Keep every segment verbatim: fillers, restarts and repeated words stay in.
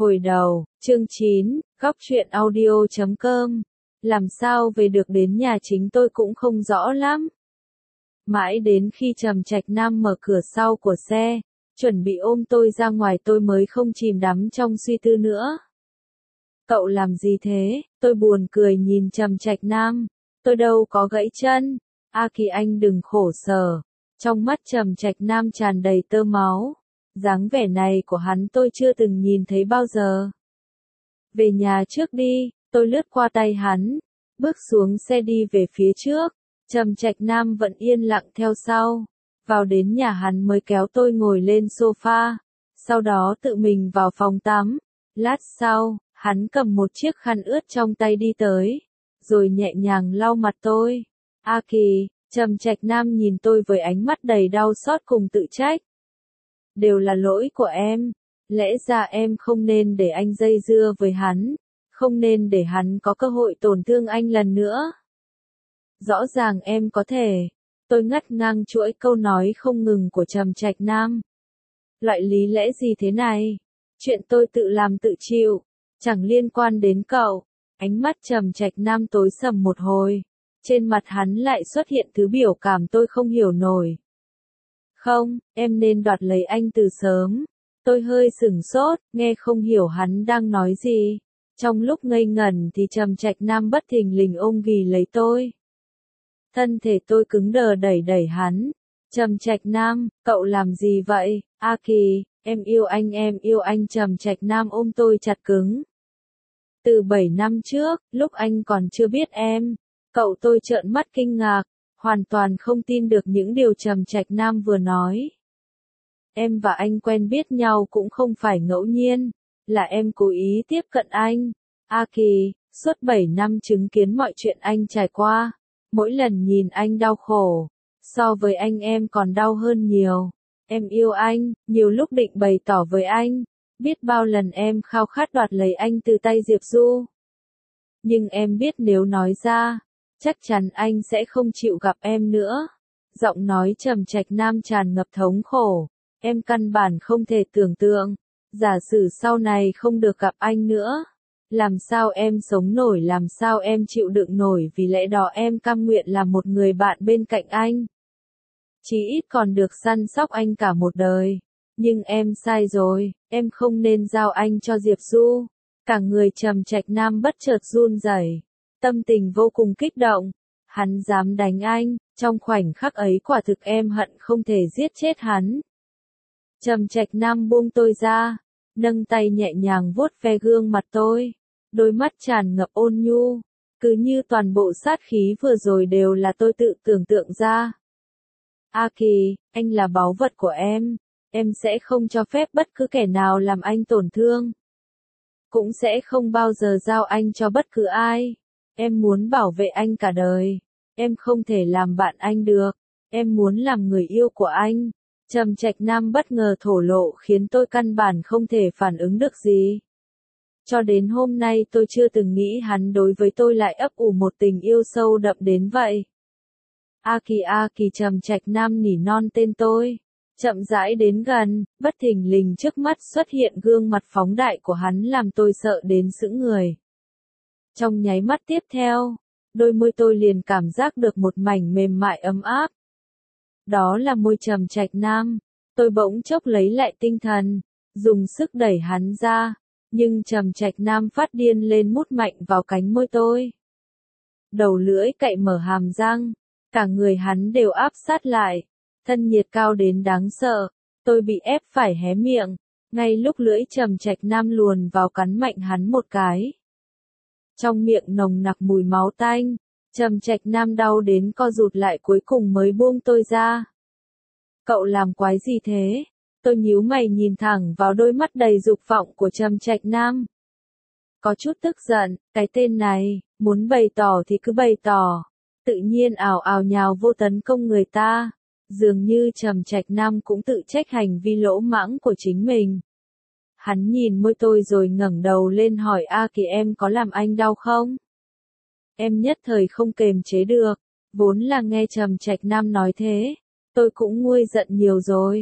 Hồi đầu, chương chín, góc truyện audio chấm com. Làm sao về được đến nhà chính tôi cũng không rõ lắm. Mãi đến khi Trầm Trạch Nam mở cửa sau của xe, chuẩn bị ôm tôi ra ngoài tôi mới không chìm đắm trong suy tư nữa. Cậu làm gì thế? Tôi buồn cười nhìn Trầm Trạch Nam. Tôi đâu có gãy chân. A Kỳ anh đừng khổ sở. Trong mắt Trầm Trạch Nam tràn đầy tơ máu. Dáng vẻ này của hắn tôi chưa từng nhìn thấy bao giờ. Về nhà trước đi, tôi lướt qua tay hắn, bước xuống xe đi về phía trước. Trầm Trạch Nam vẫn yên lặng theo sau. Vào đến nhà hắn mới kéo tôi ngồi lên sofa, sau đó tự mình vào phòng tắm. Lát sau, hắn cầm một chiếc khăn ướt trong tay đi tới, rồi nhẹ nhàng lau mặt tôi. A Kỳ, Trầm Trạch Nam nhìn tôi với ánh mắt đầy đau xót cùng tự trách. Đều là lỗi của em, lẽ ra em không nên để anh dây dưa với hắn, không nên để hắn có cơ hội tổn thương anh lần nữa. Rõ ràng em có thể. Tôi ngắt ngang chuỗi câu nói không ngừng của Trầm Trạch Nam. Loại lý lẽ gì thế này? Chuyện tôi tự làm tự chịu, chẳng liên quan đến cậu. Ánh mắt Trầm Trạch Nam tối sầm một hồi, trên mặt hắn lại xuất hiện thứ biểu cảm tôi không hiểu nổi. Không, em nên đoạt lấy anh từ sớm. Tôi hơi sửng sốt, nghe không hiểu hắn đang nói gì. Trong lúc ngây ngẩn thì Trầm Trạch Nam bất thình lình ôm ghì lấy tôi. Thân thể tôi cứng đờ đẩy đẩy hắn. Trầm Trạch Nam, cậu làm gì vậy? A Kỳ, em yêu anh em yêu anh. Trầm Trạch Nam ôm tôi chặt cứng. Từ bảy năm trước, lúc anh còn chưa biết em, cậu. Tôi trợn mắt kinh ngạc, hoàn toàn không tin được những điều Trầm Trạch Nam vừa nói. Em và anh quen biết nhau cũng không phải ngẫu nhiên, là em cố ý tiếp cận anh. A Kỳ, suốt bảy năm chứng kiến mọi chuyện anh trải qua, mỗi lần nhìn anh đau khổ, so với anh em còn đau hơn nhiều. Em yêu anh, nhiều lúc định bày tỏ với anh, biết bao lần em khao khát đoạt lấy anh từ tay Diệp Du. Nhưng em biết nếu nói ra, chắc chắn anh sẽ không chịu gặp em nữa. Giọng nói Trầm Trạch Nam tràn ngập thống khổ. Em căn bản không thể tưởng tượng, giả sử sau này không được gặp anh nữa, làm sao em sống nổi, làm sao em chịu đựng nổi. Vì lẽ đó em cam nguyện là một người bạn bên cạnh anh, chí ít còn được săn sóc anh cả một đời. Nhưng em sai rồi, em không nên giao anh cho Diệp Du. Cả người Trầm Trạch Nam bất chợt run rẩy, tâm tình vô cùng kích động. Hắn dám đánh anh, trong khoảnh khắc ấy quả thực em hận không thể giết chết hắn. Trầm Trạch Nam buông tôi ra, nâng tay nhẹ nhàng vuốt ve gương mặt tôi, đôi mắt tràn ngập ôn nhu, cứ như toàn bộ sát khí vừa rồi đều là tôi tự tưởng tượng ra. A Kỳ, anh là báu vật của em, em sẽ không cho phép bất cứ kẻ nào làm anh tổn thương, cũng sẽ không bao giờ giao anh cho bất cứ ai. Em muốn bảo vệ anh cả đời, em không thể làm bạn anh được, em muốn làm người yêu của anh. Trầm Trạch Nam bất ngờ thổ lộ khiến tôi căn bản không thể phản ứng được gì. Cho đến hôm nay tôi chưa từng nghĩ hắn đối với tôi lại ấp ủ một tình yêu sâu đậm đến vậy. A Kỳ A Kỳ. Trầm Trạch Nam nỉ non tên tôi, chậm rãi đến gần, bất thình lình trước mắt xuất hiện gương mặt phóng đại của hắn làm tôi sợ đến sững người. Trong nháy mắt tiếp theo, đôi môi tôi liền cảm giác được một mảnh mềm mại ấm áp. Đó là môi Trầm Trạch Nam. Tôi bỗng chốc lấy lại tinh thần, dùng sức đẩy hắn ra, nhưng Trầm Trạch Nam phát điên lên mút mạnh vào cánh môi tôi. Đầu lưỡi cậy mở hàm răng, cả người hắn đều áp sát lại, thân nhiệt cao đến đáng sợ. Tôi bị ép phải hé miệng, ngay lúc lưỡi Trầm Trạch Nam luồn vào cắn mạnh hắn một cái. Trong miệng nồng nặc mùi máu tanh. Trầm Trạch Nam đau đến co rụt lại cuối cùng mới buông tôi ra. Cậu làm quái gì thế? Tôi nhíu mày nhìn thẳng vào đôi mắt đầy dục vọng của Trầm Trạch Nam. Có chút tức giận, cái tên này, muốn bày tỏ thì cứ bày tỏ. Tự nhiên ào ào nhào vô tấn công người ta. Dường như Trầm Trạch Nam cũng tự trách hành vi lỗ mãng của chính mình. Hắn nhìn môi tôi rồi ngẩng đầu lên hỏi A Kỳ, em có làm anh đau không? Em nhất thời không kềm chế được, vốn là nghe Trầm Trạch Nam nói thế, tôi cũng nguôi giận nhiều rồi.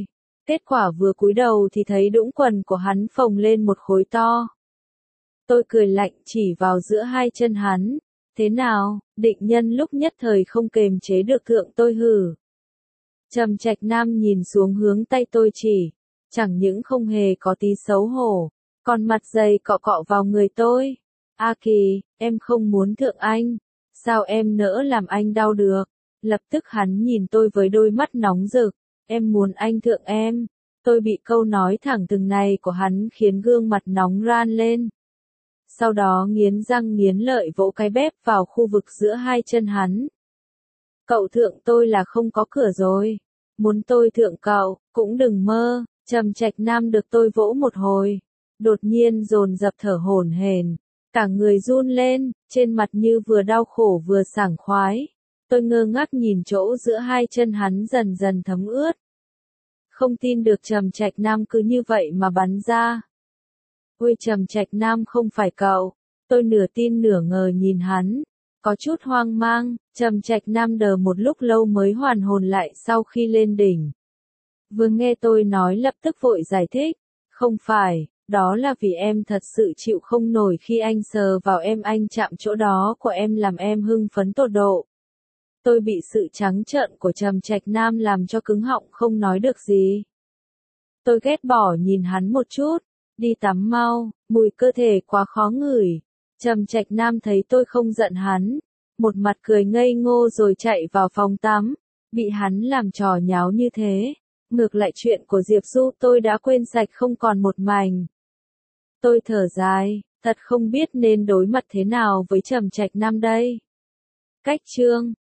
Kết quả vừa cúi đầu thì thấy đũng quần của hắn phồng lên một khối to. Tôi cười lạnh chỉ vào giữa hai chân hắn. Thế nào, định nhân lúc nhất thời không kềm chế được thượng tôi hử. Trầm Trạch Nam nhìn xuống hướng tay tôi chỉ. Chẳng những không hề có tí xấu hổ, còn mặt dày cọ cọ vào người tôi. A Kỳ, em không muốn thượng anh. Sao em nỡ làm anh đau được? Lập tức hắn nhìn tôi với đôi mắt nóng rực. Em muốn anh thượng em. Tôi bị câu nói thẳng thừng này của hắn khiến gương mặt nóng ran lên. Sau đó nghiến răng nghiến lợi vỗ cái bếp vào khu vực giữa hai chân hắn. Cậu thượng tôi là không có cửa rồi. Muốn tôi thượng cậu, cũng đừng mơ. Trầm Trạch Nam được tôi vỗ một hồi. Đột nhiên dồn dập thở hổn hển. Cả người run lên, trên mặt như vừa đau khổ vừa sảng khoái. Tôi ngơ ngác nhìn chỗ giữa hai chân hắn dần dần thấm ướt. Không tin được Trầm Trạch Nam cứ như vậy mà bắn ra. Ôi Trầm Trạch Nam không phải cậu. Tôi nửa tin nửa ngờ nhìn hắn. Có chút hoang mang, Trầm Trạch Nam đờ một lúc lâu mới hoàn hồn lại sau khi lên đỉnh. Vừa nghe tôi nói lập tức vội giải thích. Không phải, đó là vì em thật sự chịu không nổi khi anh sờ vào em, anh chạm chỗ đó của em làm em hưng phấn tột độ. Tôi bị sự trắng trợn của Trầm Trạch Nam làm cho cứng họng không nói được gì. Tôi ghét bỏ nhìn hắn một chút. Đi tắm mau, mùi cơ thể quá khó ngửi. Trầm Trạch Nam thấy tôi không giận hắn. Một mặt cười ngây ngô rồi chạy vào phòng tắm. Bị hắn làm trò nháo như thế. Ngược lại chuyện của Diệp Du tôi đã quên sạch không còn một mảnh. Tôi thở dài, thật không biết nên đối mặt thế nào với Trầm Trạch Nam đây. Cách chương